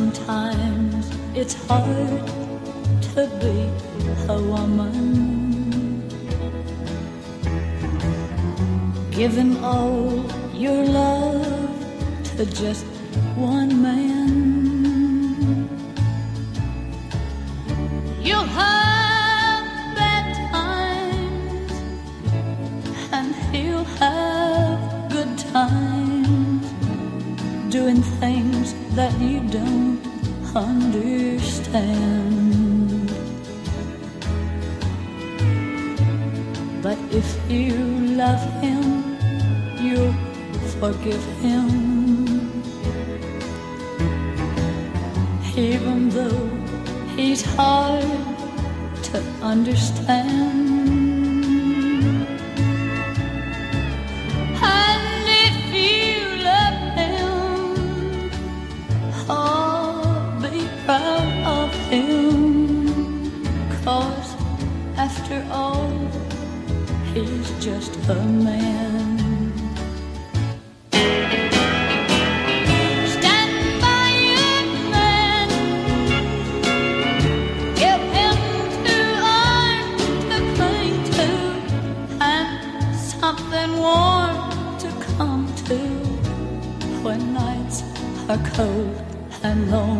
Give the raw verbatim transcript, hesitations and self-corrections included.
Sometimes it's hard to be a woman, giving all your love to just one man. You'll have bad times and he'll have good times, doing things that you don't understand. But if you love him, you'll forgive him, even though he's hard to understand. And if you love him, oh, be proud of him, 'cause after all, he's just a man. Stand by your man, give him two arms to cling to, and something warm to come to when nights are cold and lonely.